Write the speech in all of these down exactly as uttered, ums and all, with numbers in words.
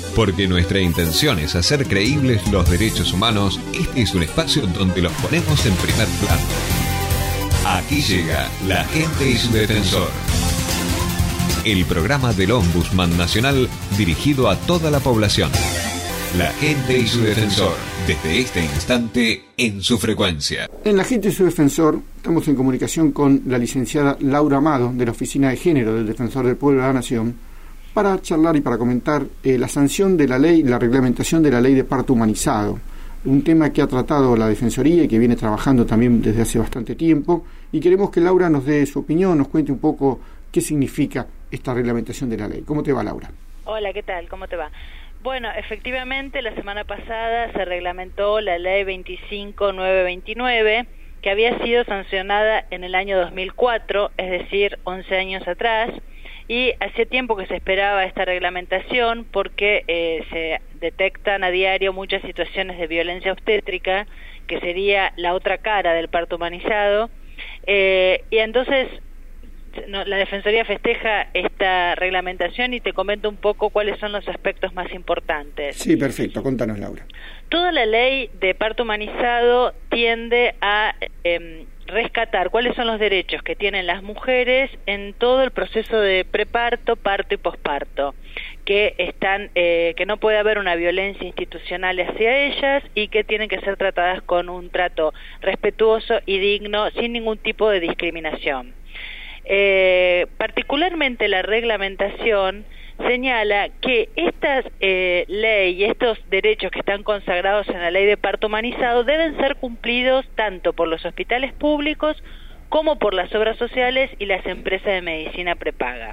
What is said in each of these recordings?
Porque nuestra intención es hacer creíbles los derechos humanos, este es un espacio donde los ponemos en primer plano. Aquí llega La Gente y su Defensor. El programa del Ombudsman Nacional dirigido a toda la población. La Gente y su Defensor, desde este instante en su frecuencia. En La Gente y su Defensor estamos en comunicación con la licenciada Laura Amado de la Oficina de Género del Defensor del Pueblo de la Nación para charlar y para comentar eh, la sanción de la ley, la reglamentación de la ley de parto humanizado, un tema que ha tratado la Defensoría y que viene trabajando también desde hace bastante tiempo, y queremos que Laura nos dé su opinión, nos cuente un poco qué significa esta reglamentación de la ley. ¿Cómo te va, Laura? Hola, ¿qué tal? ¿Cómo te va? Bueno, efectivamente, la semana pasada se reglamentó la ley veinticinco mil novecientos veintinueve, que había sido sancionada en el año dos mil cuatro, es decir, once años atrás, y hacía tiempo que se esperaba esta reglamentación porque eh, se detectan a diario muchas situaciones de violencia obstétrica, que sería la otra cara del parto humanizado, eh, y entonces no, la Defensoría festeja esta reglamentación y te comento un poco cuáles son los aspectos más importantes. Sí, perfecto, contanos, Laura. Toda la ley de parto humanizado tiende a eh, rescatar cuáles son los derechos que tienen las mujeres en todo el proceso de preparto, parto y posparto, que están, eh, que no puede haber una violencia institucional hacia ellas y que tienen que ser tratadas con un trato respetuoso y digno, sin ningún tipo de discriminación. Eh, particularmente la reglamentación señala que esta eh, ley y estos derechos que están consagrados en la ley de parto humanizado deben ser cumplidos tanto por los hospitales públicos como por las obras sociales y las empresas de medicina prepaga.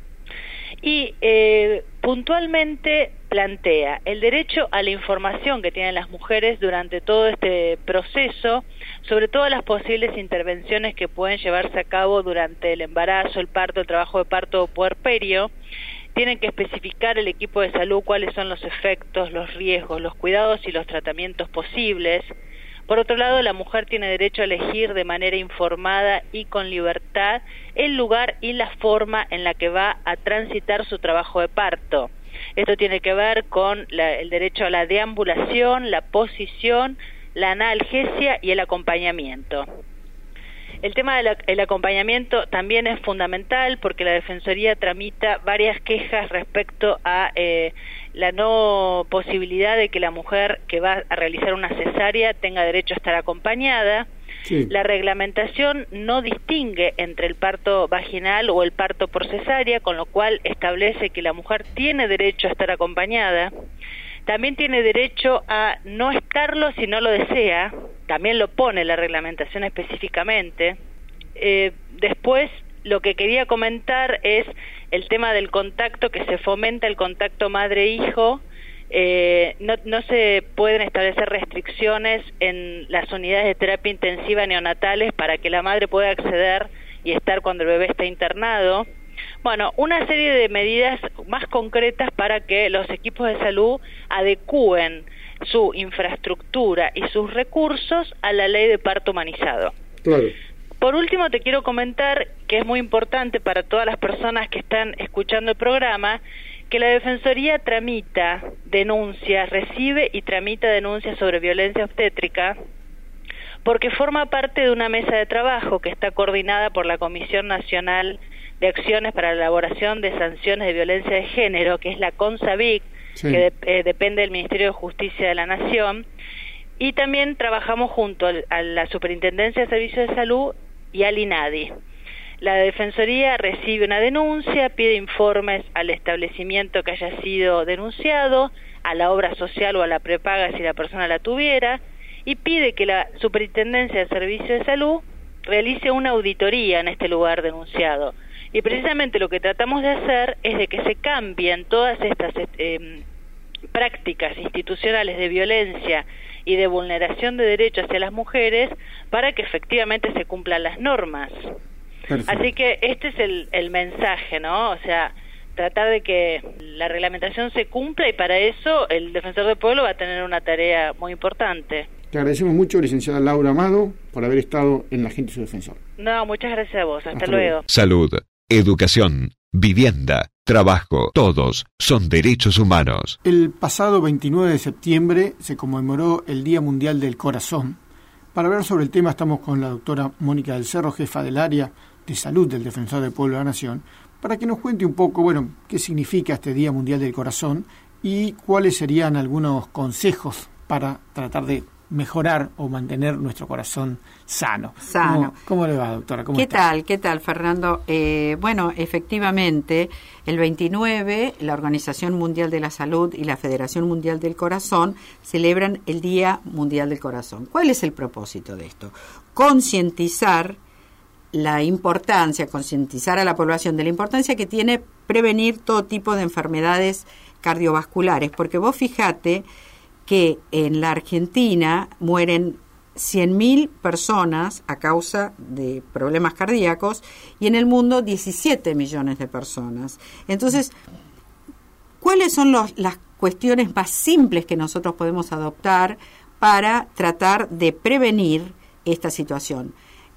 Y eh, puntualmente plantea el derecho a la información que tienen las mujeres durante todo este proceso, sobre todas las posibles intervenciones que pueden llevarse a cabo durante el embarazo, el parto, el trabajo de parto o puerperio. Tienen que especificar el equipo de salud cuáles son los efectos, los riesgos, los cuidados y los tratamientos posibles. Por otro lado, la mujer tiene derecho a elegir de manera informada y con libertad el lugar y la forma en la que va a transitar su trabajo de parto. Esto tiene que ver con la, el derecho a la deambulación, la posición, la analgesia y el acompañamiento. El tema del acompañamiento también es fundamental porque la Defensoría tramita varias quejas respecto a eh, la no posibilidad de que la mujer que va a realizar una cesárea tenga derecho a estar acompañada. Sí. La reglamentación no distingue entre el parto vaginal o el parto por cesárea, con lo cual establece que la mujer tiene derecho a estar acompañada. También tiene derecho a no estarlo si no lo desea, también lo pone la reglamentación específicamente. Eh, después, lo que quería comentar es el tema del contacto, que se fomenta el contacto madre-hijo. Eh, no, no se pueden establecer restricciones en las unidades de terapia intensiva neonatales para que la madre pueda acceder y estar cuando el bebé está internado. Bueno, una serie de medidas más concretas para que los equipos de salud adecúen su infraestructura y sus recursos a la ley de parto humanizado. Claro. Por último, te quiero comentar que es muy importante para todas las personas que están escuchando el programa que la Defensoría tramita denuncias, recibe y tramita denuncias sobre violencia obstétrica porque forma parte de una mesa de trabajo que está coordinada por la Comisión Nacional de Acciones para la Elaboración de Sanciones de Violencia de Género, que es la CONSAVIC, sí. que de, eh, depende del Ministerio de Justicia de la Nación, y también trabajamos junto al, a la Superintendencia de Servicios de Salud y al INADI. La Defensoría recibe una denuncia, pide informes al establecimiento que haya sido denunciado, a la obra social o a la prepaga si la persona la tuviera, y pide que la Superintendencia de Servicios de Salud realice una auditoría en este lugar denunciado. Y precisamente lo que tratamos de hacer es de que se cambien todas estas eh, prácticas institucionales de violencia y de vulneración de derechos hacia las mujeres para que efectivamente se cumplan las normas. Perfecto. Así que este es el, el mensaje, ¿no? O sea, tratar de que la reglamentación se cumpla y para eso el Defensor del Pueblo va a tener una tarea muy importante. Te agradecemos mucho, licenciada Laura Amado, por haber estado en La Gente y su Defensor. No, muchas gracias a vos. Hasta, Hasta luego. luego. Salud, educación, vivienda, trabajo, todos son derechos humanos. El pasado veintinueve de septiembre se conmemoró el Día Mundial del Corazón. Para hablar sobre el tema estamos con la doctora Mónica del Cerro, jefa del área de salud del Defensor del Pueblo de la Nación, para que nos cuente un poco, bueno, qué significa este Día Mundial del Corazón y cuáles serían algunos consejos para tratar de mejorar o mantener nuestro corazón sano. Sano. ¿Cómo, cómo le va, doctora? ¿Cómo ¿Qué está? tal? ¿Qué tal, Fernando? Eh, bueno, efectivamente, el veintinueve, la Organización Mundial de la Salud y la Federación Mundial del Corazón celebran el Día Mundial del Corazón. ¿Cuál es el propósito de esto? Concientizar la importancia, concientizar a la población de la importancia que tiene prevenir todo tipo de enfermedades cardiovasculares, porque vos fijate que en la Argentina mueren cien mil personas a causa de problemas cardíacos y en el mundo diecisiete millones de personas. Entonces, ¿cuáles son los, las cuestiones más simples que nosotros podemos adoptar para tratar de prevenir esta situación?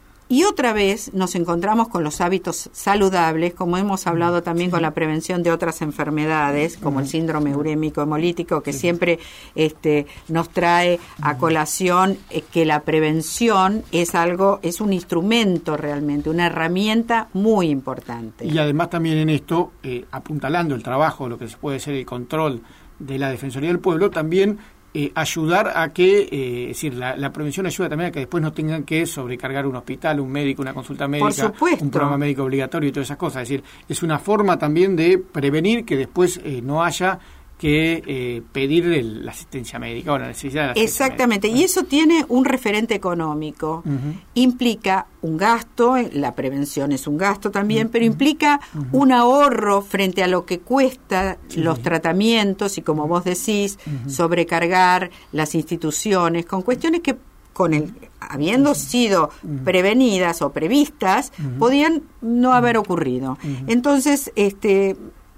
Y otra vez nos encontramos con los hábitos saludables, como hemos hablado también con la prevención de otras enfermedades, como el síndrome urémico hemolítico, que siempre este, nos trae a colación eh, que la prevención es algo, es un instrumento realmente, una herramienta muy importante. Y además también en esto, eh, apuntalando el trabajo, lo que se puede ser el control de la Defensoría del Pueblo, también Eh, ayudar a que, eh, es decir, la, la prevención ayuda también a que después no tengan que sobrecargar un hospital, un médico, una consulta médica, un programa médico obligatorio y todas esas cosas. Es decir, es una forma también de prevenir que después eh, no haya que eh, pedir el, la asistencia médica o la necesidad de la asistencia Exactamente, médica. Y eso tiene un referente económico. Uh-huh. Implica un gasto, la prevención es un gasto también, uh-huh. pero implica uh-huh. un ahorro frente a lo que cuesta sí. los tratamientos y, como vos decís, uh-huh. sobrecargar las instituciones con cuestiones que, con el habiendo uh-huh. sido uh-huh. prevenidas o previstas, uh-huh. podían no haber ocurrido. Uh-huh. Entonces, este...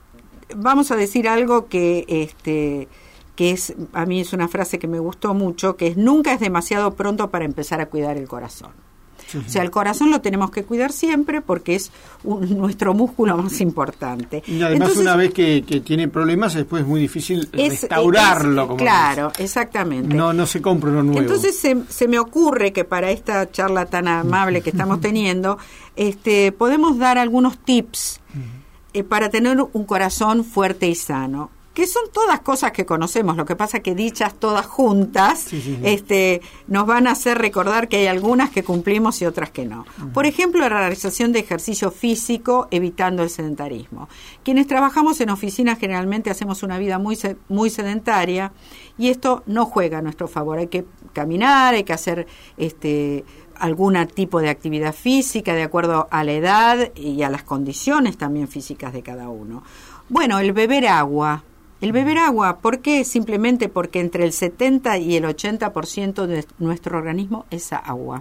vamos a decir algo que este que es a mí es una frase que me gustó mucho, que es: nunca es demasiado pronto para empezar a cuidar el corazón. Sí, sí. O sea, el corazón lo tenemos que cuidar siempre porque es un, nuestro músculo más importante. Y además, entonces, una vez que, que tiene problemas, después es muy difícil es, restaurarlo. Es, como claro, dice. Exactamente. No, no se compra uno nuevo. Entonces se, se me ocurre que para esta charla tan amable que estamos teniendo, este, podemos dar algunos tips eh, para tener un corazón fuerte y sano, que son todas cosas que conocemos, lo que pasa que dichas todas juntas sí, sí, sí. este nos van a hacer recordar que hay algunas que cumplimos y otras que no. Uh-huh. Por ejemplo, la realización de ejercicio físico evitando el sedentarismo. Quienes trabajamos en oficinas generalmente hacemos una vida muy muy sedentaria y esto no juega a nuestro favor. Hay que caminar, hay que hacer este algún tipo de actividad física de acuerdo a la edad y a las condiciones también físicas de cada uno. Bueno, el beber agua. El beber agua, ¿por qué? Simplemente porque entre el setenta y el ochenta por ciento de nuestro organismo es agua.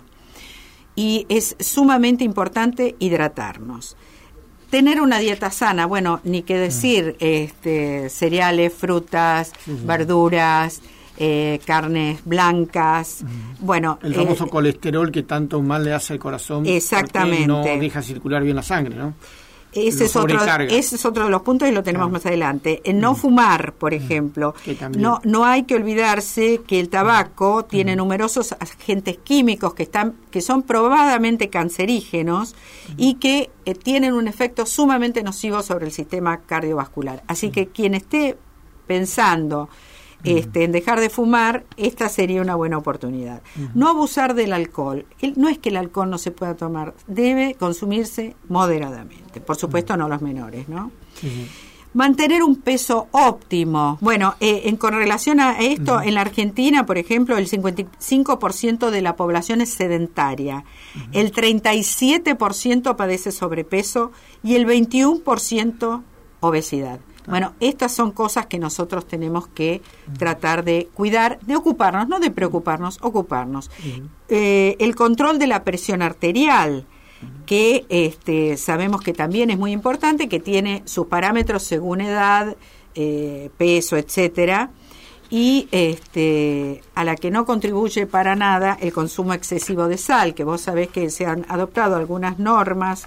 Y es sumamente importante hidratarnos. Tener una dieta sana, bueno, ni qué decir, este, cereales, frutas, uh-huh. verduras, eh, carnes blancas, uh-huh. bueno... El famoso eh, colesterol que tanto mal le hace al corazón. Exactamente. Porque no deja circular bien la sangre, ¿no? Ese es, otro, ese es otro de los puntos y lo tenemos ah. más adelante. En no mm. fumar, por ejemplo. No, no hay que olvidarse que el tabaco mm. tiene numerosos agentes químicos que están que son probadamente cancerígenos mm. y que eh, tienen un efecto sumamente nocivo sobre el sistema cardiovascular. Así mm. que quien esté pensando Este, en dejar de fumar, esta sería una buena oportunidad. Uh-huh. No abusar del alcohol. El, no es que el alcohol no se pueda tomar, debe consumirse moderadamente. Por supuesto, uh-huh. no los menores, ¿no? Uh-huh. Mantener un peso óptimo. Bueno, eh, en, con relación a esto, uh-huh. en la Argentina, por ejemplo, el cincuenta y cinco por ciento de la población es sedentaria, uh-huh. el treinta y siete por ciento padece sobrepeso y el veintiuno por ciento obesidad. Bueno, estas son cosas que nosotros tenemos que tratar de cuidar, de ocuparnos, no de preocuparnos, ocuparnos. Uh-huh. Eh, el control de la presión arterial, uh-huh. que este, sabemos que también es muy importante, que tiene sus parámetros según edad, eh, peso, etcétera, y este, a la que no contribuye para nada el consumo excesivo de sal, que vos sabés que se han adoptado algunas normas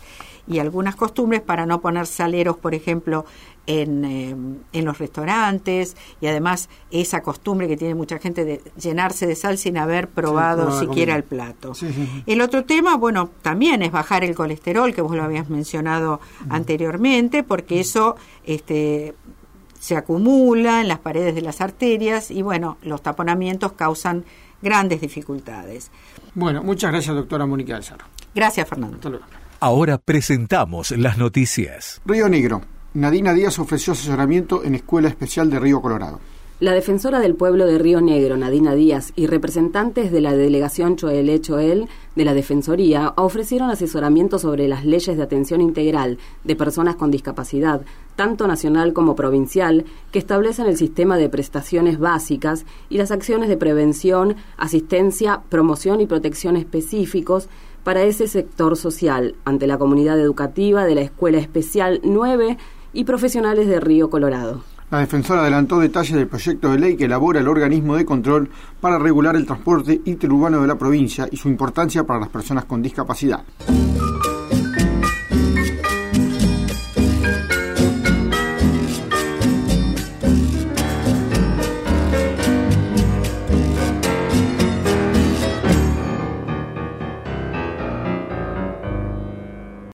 y algunas costumbres para no poner saleros, por ejemplo, en, eh, en los restaurantes, y además esa costumbre que tiene mucha gente de llenarse de sal sin haber probado sí, siquiera el plato. Sí, sí, sí. El otro tema, bueno, también es bajar el colesterol, que vos lo habías mencionado uh-huh. anteriormente, porque eso este se acumula en las paredes de las arterias y, bueno, los taponamientos causan grandes dificultades. Bueno, muchas gracias, doctora Mónica Alzar. Gracias, Fernando. Hasta luego. Ahora presentamos las noticias. Río Negro. Nadina Díaz ofreció asesoramiento en Escuela Especial de Río Colorado. La defensora del pueblo de Río Negro, Nadina Díaz, y representantes de la delegación Choelé Choel de la Defensoría ofrecieron asesoramiento sobre las leyes de atención integral de personas con discapacidad, tanto nacional como provincial, que establecen el sistema de prestaciones básicas y las acciones de prevención, asistencia, promoción y protección específicos para ese sector social ante la comunidad educativa de la Escuela Especial nueve y profesionales de Río Colorado. La defensora adelantó detalles del proyecto de ley que elabora el organismo de control para regular el transporte interurbano de la provincia y su importancia para las personas con discapacidad.